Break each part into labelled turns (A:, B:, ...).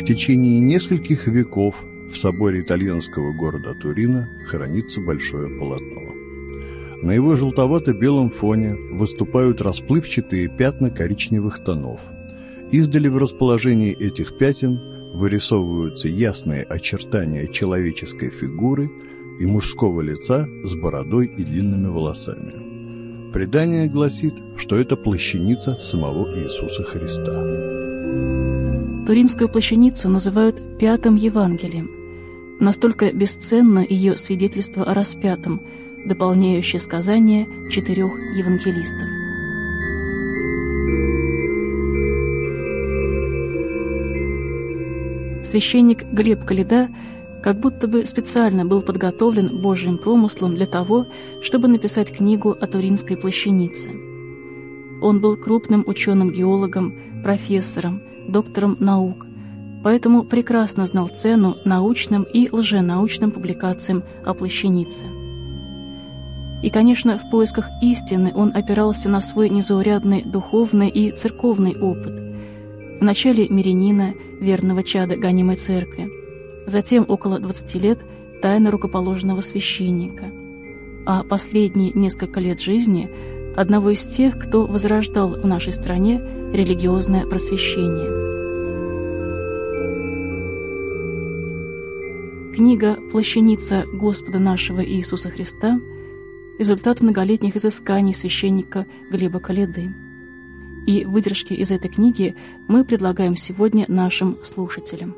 A: В течение нескольких веков в соборе итальянского города Турина хранится большое полотно. На его желтовато-белом фоне выступают расплывчатые пятна коричневых тонов. Издали в расположении этих пятен вырисовываются ясные очертания человеческой фигуры и мужского лица с бородой и длинными волосами. Предание гласит, что это плащаница самого Иисуса Христа.
B: Туринскую плащаницу называют «пятым Евангелием». Настолько бесценно ее свидетельство о распятом, дополняющее сказания 4 евангелистов. Священник Глеб Коляда как будто бы специально был подготовлен Божьим промыслом для того, чтобы написать книгу о Туринской плащанице. Он был крупным ученым-геологом, профессором, доктором наук, поэтому прекрасно знал цену научным и лженаучным публикациям о плащанице. И, конечно, в поисках истины он опирался на свой незаурядный духовный и церковный опыт. Вначале мирянина, верного чада гонимой церкви, затем около 20 лет тайно рукоположенного священника, а последние несколько лет жизни одного из тех, кто возрождал в нашей стране религиозное просвещение. Книга «Плащаница Господа нашего Иисуса Христа» – результат многолетних изысканий священника Глеба Коляды. И выдержки из этой книги мы предлагаем сегодня нашим слушателям.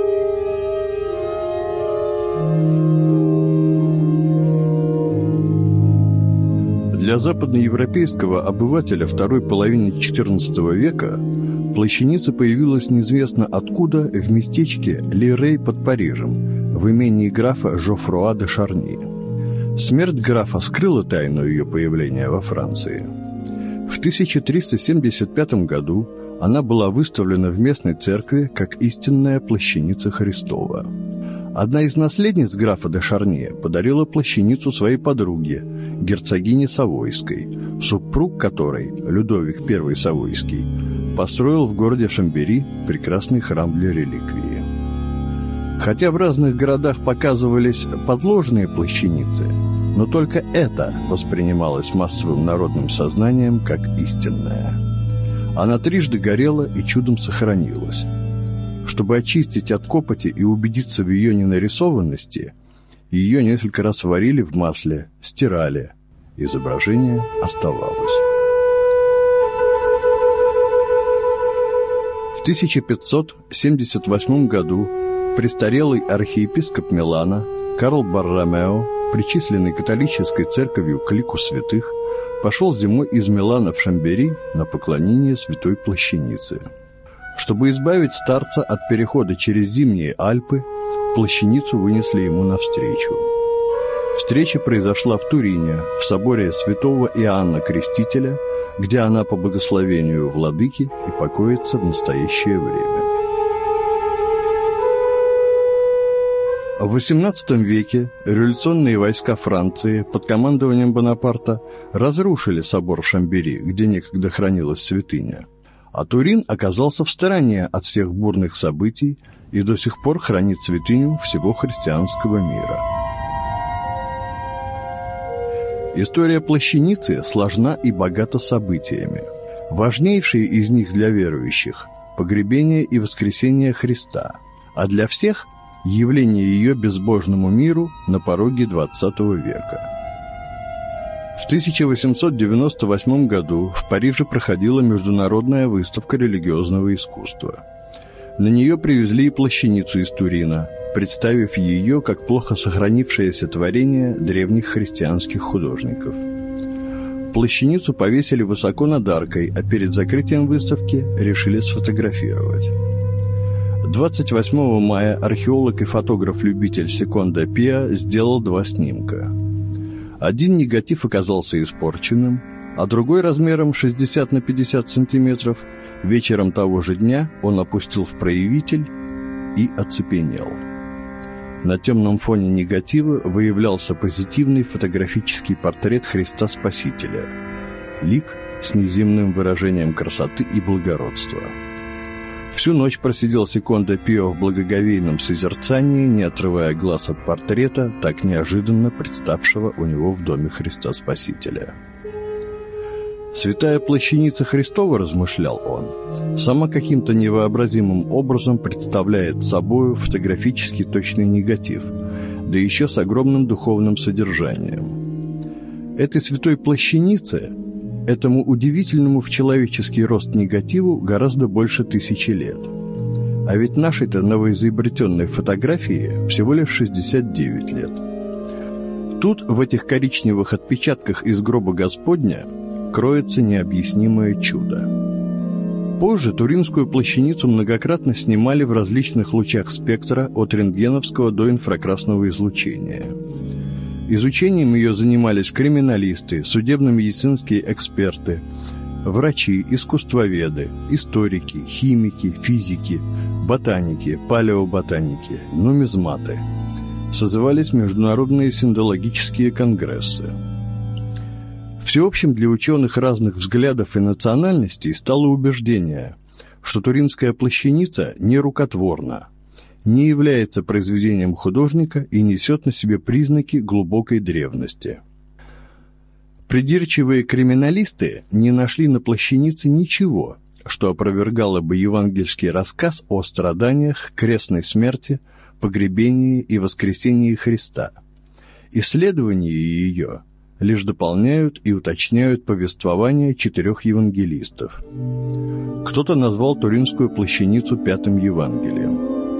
A: Для западноевропейского обывателя второй половины XIV века плащаница появилась неизвестно откуда в местечке Лирей под Парижем, в имении графа Жофруа де Шарни. Смерть графа скрыла тайну ее появления во Франции. В 1375 году она была выставлена в местной церкви как истинная плащаница Христова. Одна из наследниц графа де Шарни подарила плащаницу своей подруге, герцогине Савойской, супруг которой, Людовик I Савойский, построил в городе Шамбери прекрасный храм для реликвии. Хотя в разных городах показывались подложные плащаницы, но только это воспринималось массовым народным сознанием как истинное. Она трижды горела и чудом сохранилась. Чтобы очистить от копоти и убедиться в ее ненарисованности, ее несколько раз варили в масле, стирали. Изображение оставалось. В 1578 году престарелый архиепископ Милана Карл Борромео, причисленный католической церковью к лику святых, пошел зимой из Милана в Шамбери на поклонение святой плащанице. Чтобы избавить старца от перехода через зимние Альпы, плащаницу вынесли ему навстречу. Встреча произошла в Турине, в соборе святого Иоанна Крестителя, где она по благословению владыки и покоится в настоящее время. В XVIII веке революционные войска Франции под командованием Бонапарта разрушили собор в Шамбери, где некогда хранилась святыня. А Турин оказался в стороне от всех бурных событий и до сих пор хранит святыню всего христианского мира. История плащаницы сложна и богата событиями. Важнейшие из них для верующих – погребение и воскресение Христа, а для всех – явление ее безбожному миру на пороге XX века. В 1898 году в Париже проходила международная выставка религиозного искусства. На нее привезли и плащаницу из Турина, представив ее как плохо сохранившееся творение древних христианских художников. Плащаницу повесили высоко над аркой, а перед закрытием выставки решили сфотографировать. 28 мая археолог и фотограф-любитель Секондо Пиа сделал 2 снимка. Один негатив оказался испорченным, а другой размером 60 на 50 сантиметров вечером того же дня он опустил в проявитель и оцепенел. На темном фоне негатива выявлялся позитивный фотографический портрет Христа Спасителя. Лик с неземным выражением красоты и благородства. Всю ночь просидел Секондо Пио в благоговейном созерцании, не отрывая глаз от портрета, так неожиданно представшего у него в доме Христа Спасителя. «Святая плащаница Христова, — размышлял он, — сама каким-то невообразимым образом представляет собою фотографически точный негатив, да еще с огромным духовным содержанием. Этой святой плащанице, этому удивительному в человеческий рост негативу, гораздо больше 1000 лет. А ведь нашей-то новоизобретенной фотографии всего лишь 69 лет. Тут, в этих коричневых отпечатках из гроба Господня, кроется необъяснимое чудо. Позже туринскую плащаницу многократно снимали в различных лучах спектра от рентгеновского до инфракрасного излучения. Изучением ее занимались криминалисты, судебно-медицинские эксперты, врачи, искусствоведы, историки, химики, физики, ботаники, палеоботаники, нумизматы. Созывались международные синдологические конгрессы. Всеобщим для ученых разных взглядов и национальностей стало убеждение, что туринская плащаница не рукотворна, не является произведением художника и несет на себе признаки глубокой древности. Придирчивые криминалисты не нашли на плащанице ничего, что опровергало бы евангельский рассказ о страданиях, крестной смерти, погребении и воскресении Христа. Исследования ее лишь дополняют и уточняют повествование 4 евангелистов. Кто-то назвал туринскую плащаницу 5-м Евангелием.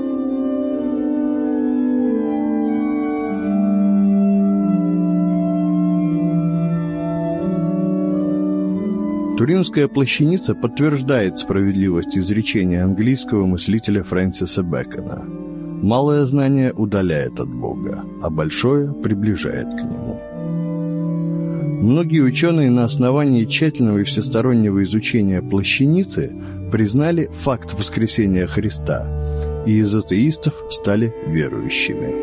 A: Туринская плащаница подтверждает справедливость изречения английского мыслителя Фрэнсиса Бэкона: «Малое знание удаляет от Бога, а большое приближает к Нему». Многие ученые на основании тщательного и всестороннего изучения плащаницы признали факт воскресения Христа, и из атеистов стали верующими.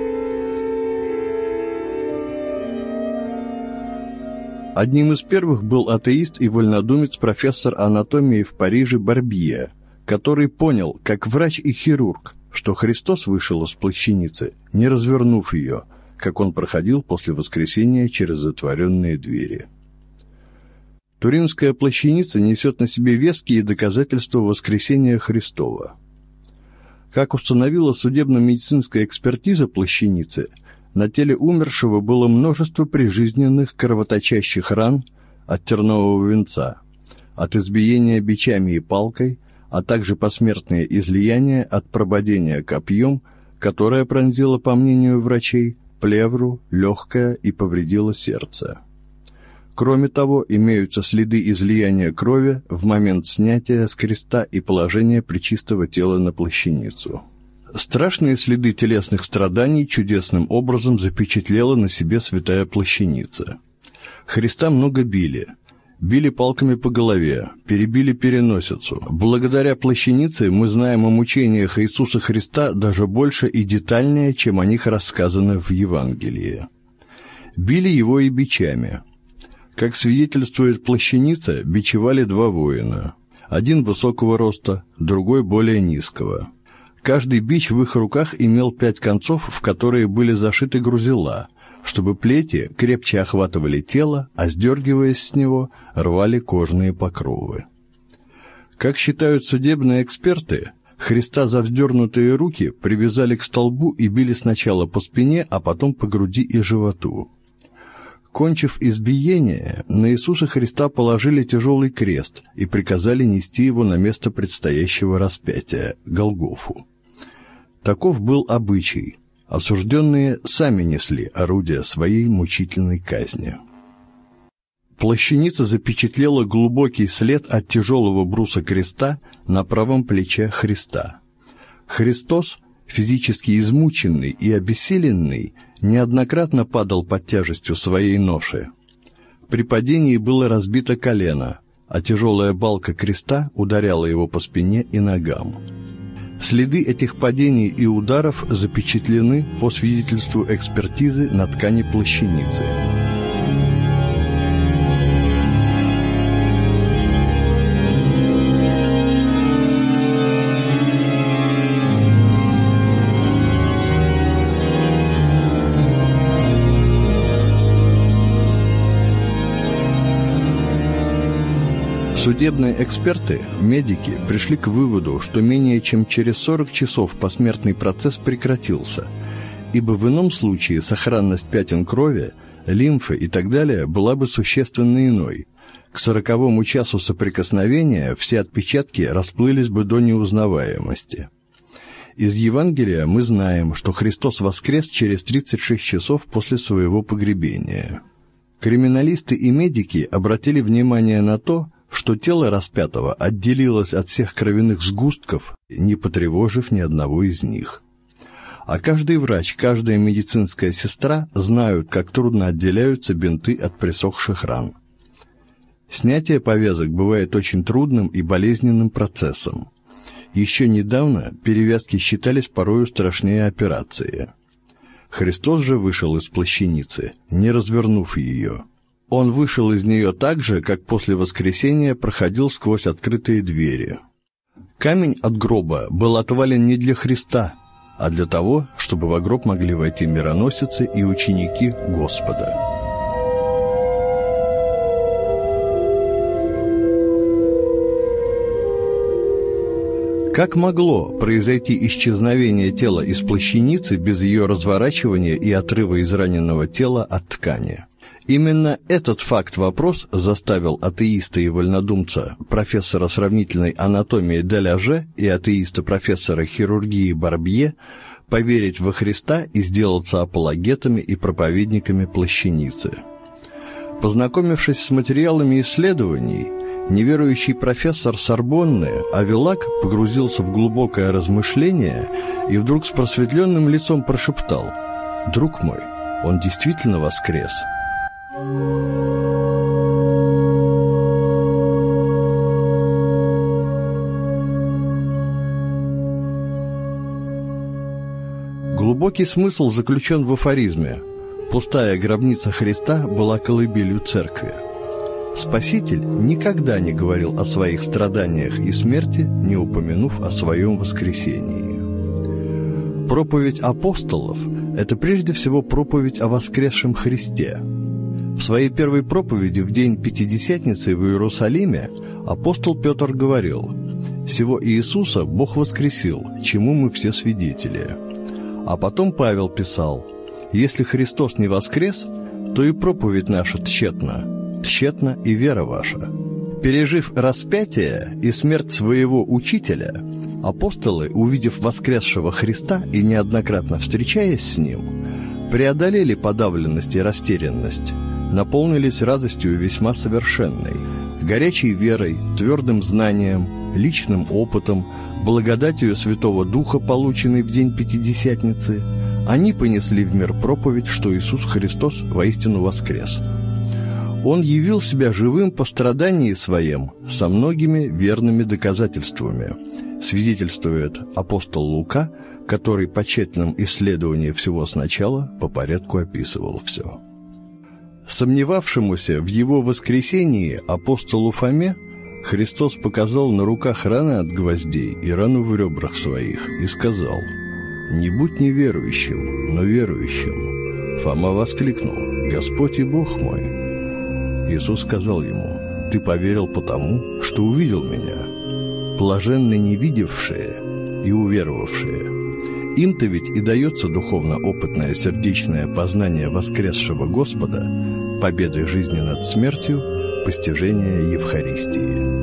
A: Одним из первых был атеист и вольнодумец профессор анатомии в Париже Барбье, который понял, как врач и хирург, что Христос вышел из плащаницы, не развернув ее, как он проходил после воскресения через затворенные двери. Туринская плащаница несет на себе веские доказательства воскресения Христова. Как установила судебно-медицинская экспертиза плащаницы, на теле умершего было множество прижизненных кровоточащих ран от тернового венца, от избиения бичами и палкой, а также посмертные излияния от прободения копьем, которое пронзило, по мнению врачей, плевру, легкое и повредило сердце. Кроме того, имеются следы излияния крови в момент снятия с креста и положения пречистого тела на плащаницу. Страшные следы телесных страданий чудесным образом запечатлела на себе святая плащаница. Христа много били. Били палками по голове, перебили переносицу. Благодаря плащанице мы знаем о мучениях Иисуса Христа даже больше и детальнее, чем о них рассказано в Евангелии. Били его и бичами. Как свидетельствует плащаница, бичевали 2 воина. Один высокого роста, другой более низкого. Каждый бич в их руках имел 5 концов, в которые были зашиты грузила, чтобы плети крепче охватывали тело, а сдергиваясь с него, рвали кожные покровы. Как считают судебные эксперты, Христа за вздернутые руки привязали к столбу и били сначала по спине, а потом по груди и животу. Кончив избиение, на Иисуса Христа положили тяжелый крест и приказали нести его на место предстоящего распятия – Голгофу. Таков был обычай. Осужденные сами несли орудие своей мучительной казни. Плащаница запечатлела глубокий след от тяжелого бруса креста на правом плече Христа. Христос, физически измученный и обессиленный, неоднократно падал под тяжестью своей ноши. При падении было разбито колено, а тяжелая балка креста ударяла его по спине и ногам. Следы этих падений и ударов запечатлены по свидетельству экспертизы на ткани плащаницы. Судебные эксперты, медики, пришли к выводу, что менее чем через 40 часов посмертный процесс прекратился, ибо в ином случае сохранность пятен крови, лимфы и так далее была бы существенно иной. К 40-му часу соприкосновения все отпечатки расплылись бы до неузнаваемости. Из Евангелия мы знаем, что Христос воскрес через 36 часов после своего погребения. Криминалисты и медики обратили внимание на то, что тело распятого отделилось от всех кровяных сгустков, не потревожив ни одного из них. А каждый врач, каждая медицинская сестра знают, как трудно отделяются бинты от присохших ран. Снятие повязок бывает очень трудным и болезненным процессом. Еще недавно перевязки считались порою страшнее операции. Христос же вышел из плащаницы, не развернув ее. Он вышел из нее так же, как после воскресения проходил сквозь открытые двери. Камень от гроба был отвален не для Христа, а для того, чтобы во гроб могли войти мироносицы и ученики Господа. Как могло произойти исчезновение тела из плащаницы без ее разворачивания и отрыва израненного тела от ткани? Именно этот факт-вопрос заставил атеиста и вольнодумца, профессора сравнительной анатомии Деляже и атеиста-профессора хирургии Барбье поверить во Христа и сделаться апологетами и проповедниками плащаницы. Познакомившись с материалами исследований, неверующий профессор Сорбонны Авелак погрузился в глубокое размышление и вдруг с просветленным лицом прошептал: «Друг мой, он действительно воскрес». Глубокий смысл заключен в афоризме: «Пустая гробница Христа была колыбелью церкви». Спаситель никогда не говорил о своих страданиях и смерти, не упомянув о своем воскресении. Проповедь апостолов – это прежде всего проповедь о воскресшем Христе. В своей первой проповеди в день Пятидесятницы в Иерусалиме апостол Петр говорил: «Сего Иисуса Бог воскресил, чему мы все свидетели». А потом Павел писал: «Если Христос не воскрес, то и проповедь наша тщетна, тщетна и вера ваша». Пережив распятие и смерть своего учителя, апостолы, увидев воскресшего Христа и неоднократно встречаясь с Ним, преодолели подавленность и растерянность, наполнились радостью весьма совершенной, горячей верой, твердым знанием, личным опытом, благодатью Святого Духа, полученной в день Пятидесятницы. Они понесли в мир проповедь, что Иисус Христос воистину воскрес. Он явил себя живым по страдании своем со многими верными доказательствами, свидетельствует апостол Лука, который по тщательном исследовании всего сначала по порядку описывал все. Сомневавшемуся в его воскресении апостолу Фоме Христос показал на руках раны от гвоздей и рану в ребрах своих и сказал: «Не будь неверующим, но верующим». Фома воскликнул: «Господь и Бог мой». Иисус сказал ему: «Ты поверил потому, что увидел Меня. Блаженны не видевшие и уверовавшие». Им-то ведь и дается духовно-опытное сердечное познание воскресшего Господа, победы жизни над смертью, постижение Евхаристии.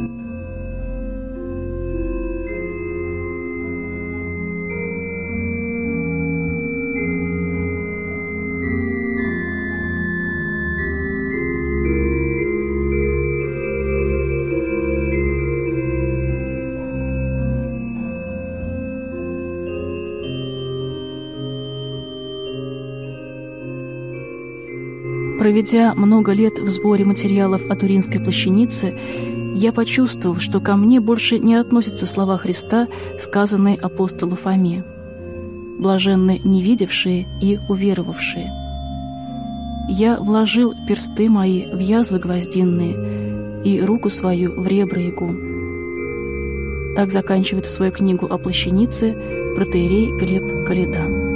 B: Проведя много лет в сборе материалов о Туринской плащанице, я почувствовал, что ко мне больше не относятся слова Христа, сказанные апостолу Фоме: «Блаженны невидевшие и уверовавшие». Я вложил персты мои в язвы гвоздинные и руку свою в ребра Его. Так заканчивает свою книгу о плащанице протоиерей Глеб Коляда.